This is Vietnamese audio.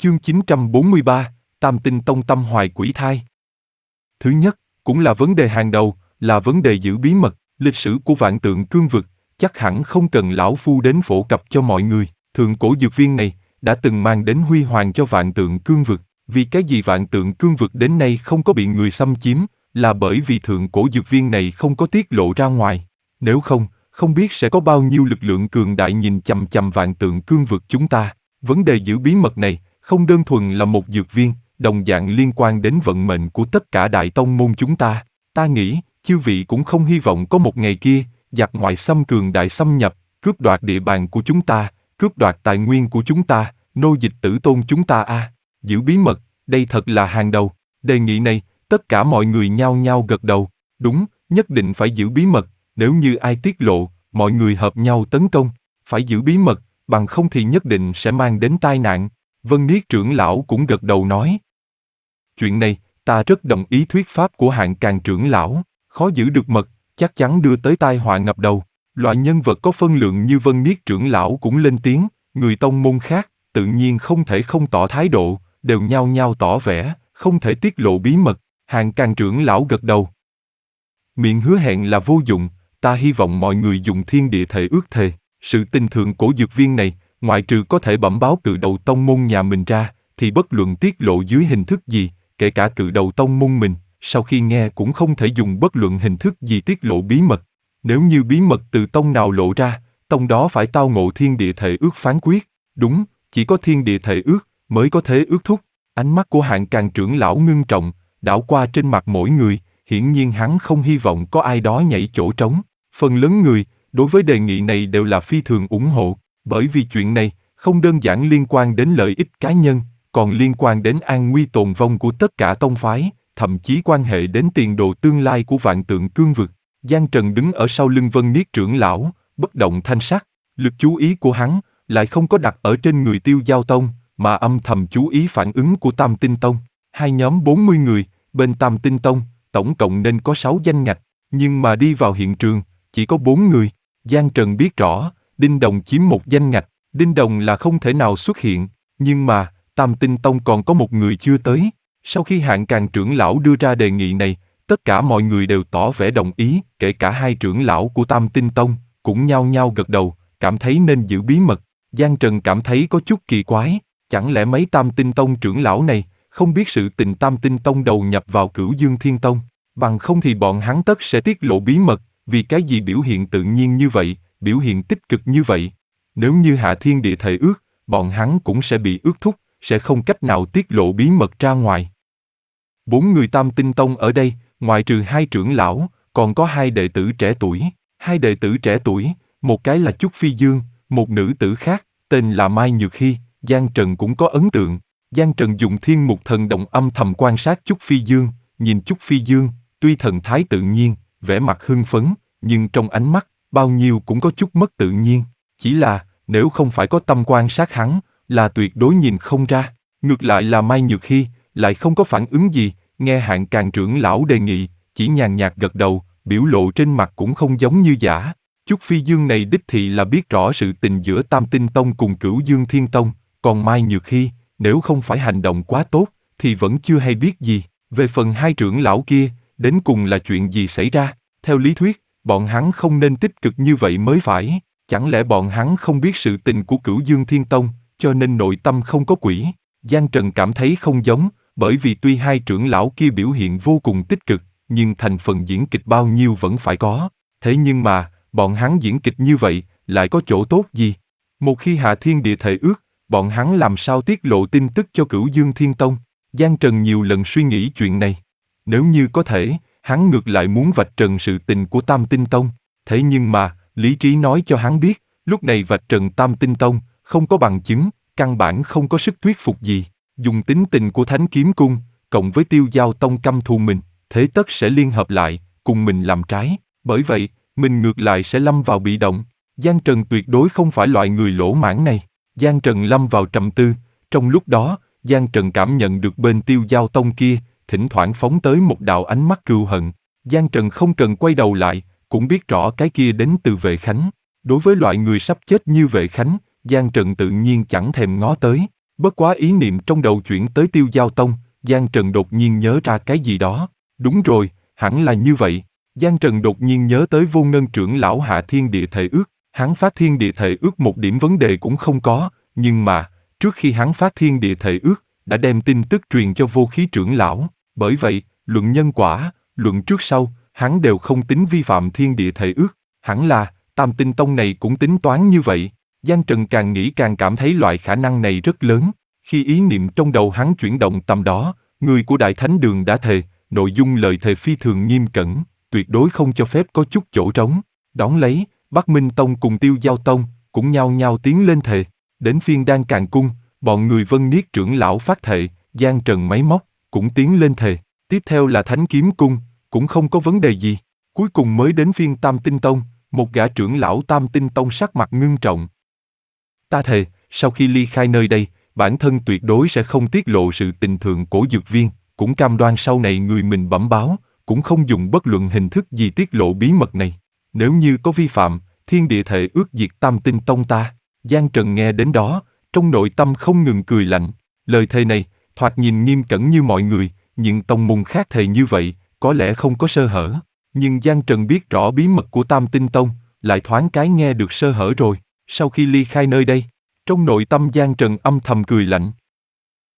Chương 943, Tam Tinh Tông tâm hoài quỷ thai. Thứ nhất, cũng là vấn đề hàng đầu, là vấn đề giữ bí mật. Lịch sử của Vạn Tượng Cương Vực chắc hẳn không cần lão phu đến phổ cập cho mọi người. Thượng cổ dược viên này đã từng mang đến huy hoàng cho Vạn Tượng Cương Vực. Vì cái gì Vạn Tượng Cương Vực đến nay không có bị người xâm chiếm, là bởi vì thượng cổ dược viên này không có tiết lộ ra ngoài. Nếu không, không biết sẽ có bao nhiêu lực lượng cường đại nhìn chằm chằm Vạn Tượng Cương Vực chúng ta. Vấn đề giữ bí mật này không đơn thuần là một dược viên, đồng dạng liên quan đến vận mệnh của tất cả đại tông môn chúng ta. Ta nghĩ, chư vị cũng không hy vọng có một ngày kia, giặc ngoại xâm cường đại xâm nhập, cướp đoạt địa bàn của chúng ta, cướp đoạt tài nguyên của chúng ta, nô dịch tử tôn chúng ta à. Giữ bí mật, đây thật là hàng đầu. Đề nghị này, tất cả mọi người nhao nhao gật đầu. Đúng, nhất định phải giữ bí mật, nếu như ai tiết lộ, mọi người hợp nhau tấn công. Phải giữ bí mật, bằng không thì nhất định sẽ mang đến tai nạn. Vân Niết trưởng lão cũng gật đầu nói. Chuyện này, ta rất đồng ý thuyết pháp của Hạng Càn trưởng lão, khó giữ được mật, chắc chắn đưa tới tai họa ngập đầu. Loại nhân vật có phân lượng như Vân Niết trưởng lão cũng lên tiếng, người tông môn khác, tự nhiên không thể không tỏ thái độ, đều nhao nhao tỏ vẻ, không thể tiết lộ bí mật. Hạng Càn trưởng lão gật đầu. Miệng hứa hẹn là vô dụng, ta hy vọng mọi người dùng thiên địa thể ước thề. Sự tình thượng cổ dược viên này, ngoại trừ có thể bẩm báo cự đầu tông môn nhà mình ra, thì bất luận tiết lộ dưới hình thức gì, kể cả cự đầu tông môn mình, sau khi nghe cũng không thể dùng bất luận hình thức gì tiết lộ bí mật. Nếu như bí mật từ tông nào lộ ra, tông đó phải tao ngộ thiên địa thể ước phán quyết. Đúng, chỉ có thiên địa thể ước mới có thể ước thúc. Ánh mắt của Hạng Càn trưởng lão ngưng trọng, đảo qua trên mặt mỗi người, hiển nhiên hắn không hy vọng có ai đó nhảy chỗ trống. Phần lớn người, đối với đề nghị này đều là phi thường ủng hộ, bởi vì chuyện này không đơn giản liên quan đến lợi ích cá nhân, còn liên quan đến an nguy tồn vong của tất cả tông phái, thậm chí quan hệ đến tiền đồ tương lai của Vạn Tượng Cương Vực. Giang Trần đứng ở sau lưng Vân Niết trưởng lão, bất động thanh sắc, lực chú ý của hắn lại không có đặt ở trên người Tiêu Giao Tông, mà âm thầm chú ý phản ứng của Tam Tinh Tông. Hai nhóm 40 người, bên Tam Tinh Tông, tổng cộng nên có 6 danh ngạch, nhưng mà đi vào hiện trường, chỉ có 4 người. Giang Trần biết rõ, Đinh Đồng chiếm một danh ngạch, Đinh Đồng là không thể nào xuất hiện, nhưng mà, Tam Tinh Tông còn có một người chưa tới. Sau khi Hạng Càn trưởng lão đưa ra đề nghị này, tất cả mọi người đều tỏ vẻ đồng ý, kể cả hai trưởng lão của Tam Tinh Tông, cũng nhao nhao gật đầu, cảm thấy nên giữ bí mật. Giang Trần cảm thấy có chút kỳ quái, chẳng lẽ mấy Tam Tinh Tông trưởng lão này, không biết sự tình Tam Tinh Tông đầu nhập vào Cửu Dương Thiên Tông, bằng không thì bọn hắn tất sẽ tiết lộ bí mật, vì cái gì biểu hiện tự nhiên như vậy, biểu hiện tích cực như vậy. Nếu như hạ thiên địa thể ước, bọn hắn cũng sẽ bị ước thúc, sẽ không cách nào tiết lộ bí mật ra ngoài. 4 người Tam Tinh Tông ở đây, ngoài trừ hai trưởng lão, còn có hai đệ tử trẻ tuổi. Hai đệ tử trẻ tuổi, một cái là Chúc Phi Dương, một nữ tử khác, tên là Mai Nhược Hy. Giang Trần cũng có ấn tượng. Giang Trần dùng Thiên Mục Thần Động âm thầm quan sát Chúc Phi Dương, nhìn Chúc Phi Dương, tuy thần thái tự nhiên, vẻ mặt hưng phấn, nhưng trong ánh mắt, bao nhiêu cũng có chút mất tự nhiên. Chỉ là, nếu không phải có tâm quan sát hắn, là tuyệt đối nhìn không ra. Ngược lại là Mai Nhược Hy, lại không có phản ứng gì, nghe Hạng Càn trưởng lão đề nghị, chỉ nhàn nhạt gật đầu, biểu lộ trên mặt cũng không giống như giả. Chúc Phi Dương này đích thị là biết rõ sự tình giữa Tam Tinh Tông cùng Cửu Dương Thiên Tông, còn Mai Nhược Hy, nếu không phải hành động quá tốt, thì vẫn chưa hay biết gì. Về phần hai trưởng lão kia, đến cùng là chuyện gì xảy ra? Theo lý thuyết, bọn hắn không nên tích cực như vậy mới phải. Chẳng lẽ bọn hắn không biết sự tình của Cửu Dương Thiên Tông, cho nên nội tâm không có quỷ? Giang Trần cảm thấy không giống, bởi vì tuy hai trưởng lão kia biểu hiện vô cùng tích cực, nhưng thành phần diễn kịch bao nhiêu vẫn phải có. Thế nhưng mà, bọn hắn diễn kịch như vậy, lại có chỗ tốt gì? Một khi hạ thiên địa thể ước, bọn hắn làm sao tiết lộ tin tức cho Cửu Dương Thiên Tông? Giang Trần nhiều lần suy nghĩ chuyện này. Nếu như có thể, hắn ngược lại muốn vạch trần sự tình của Tam Tinh Tông. Thế nhưng mà, lý trí nói cho hắn biết, lúc này vạch trần Tam Tinh Tông, không có bằng chứng, căn bản không có sức thuyết phục gì. Dùng tính tình của Thánh Kiếm Cung, cộng với Tiêu Giao Tông căm thù mình, thế tất sẽ liên hợp lại, cùng mình làm trái. Bởi vậy, mình ngược lại sẽ lâm vào bị động. Giang Trần tuyệt đối không phải loại người lỗ mãn này. Giang Trần lâm vào trầm tư. Trong lúc đó, Giang Trần cảm nhận được bên Tiêu Giao Tông kia, thỉnh thoảng phóng tới một đạo ánh mắt cừu hận. Giang Trần không cần quay đầu lại, cũng biết rõ cái kia đến từ Vệ Khánh. Đối với loại người sắp chết như Vệ Khánh, Giang Trần tự nhiên chẳng thèm ngó tới. Bất quá ý niệm trong đầu chuyển tới Tiêu Giao Tông, Giang Trần đột nhiên nhớ ra cái gì đó. Đúng rồi, hẳn là như vậy. Giang Trần đột nhiên nhớ tới Vô Ngân trưởng lão hạ thiên địa thệ ước. Hắn phát thiên địa thệ ước một điểm vấn đề cũng không có, nhưng mà, trước khi hắn phát thiên địa thệ ước, đã đem tin tức truyền cho Vô Khí trưởng lão. Bởi vậy, luận nhân quả, luận trước sau, hắn đều không tính vi phạm thiên địa thệ ước. Hẳn là, Tam Tinh Tông này cũng tính toán như vậy. Giang Trần càng nghĩ càng cảm thấy loại khả năng này rất lớn. Khi ý niệm trong đầu hắn chuyển động tầm đó, người của Đại Thánh Đường đã thề, nội dung lời thề phi thường nghiêm cẩn, tuyệt đối không cho phép có chút chỗ trống. Đón lấy, Bắc Minh Tông cùng Tiêu Giao Tông cũng nhao nhao tiến lên thề. Đến phiên Đan Càn Cung, bọn người Vân Niết trưởng lão phát thệ, Giang Trần máy móc cũng tiến lên thề. Tiếp theo là Thánh Kiếm Cung, cũng không có vấn đề gì. Cuối cùng mới đến phiên Tam Tinh Tông, một gã trưởng lão Tam Tinh Tông sắc mặt ngưng trọng. Ta thề, sau khi ly khai nơi đây, bản thân tuyệt đối sẽ không tiết lộ sự tình thường của dược viên, cũng cam đoan sau này người mình bẩm báo, cũng không dùng bất luận hình thức gì tiết lộ bí mật này. Nếu như có vi phạm, thiên địa thệ ước diệt Tam Tinh Tông ta. Giang Trần nghe đến đó, trong nội tâm không ngừng cười lạnh. Lời thề này, thoạt nhìn nghiêm cẩn như mọi người, nhưng tông môn khác thề như vậy, có lẽ không có sơ hở. Nhưng Giang Trần biết rõ bí mật của Tam Tinh Tông, lại thoáng cái nghe được sơ hở rồi. Sau khi ly khai nơi đây, trong nội tâm Giang Trần âm thầm cười lạnh,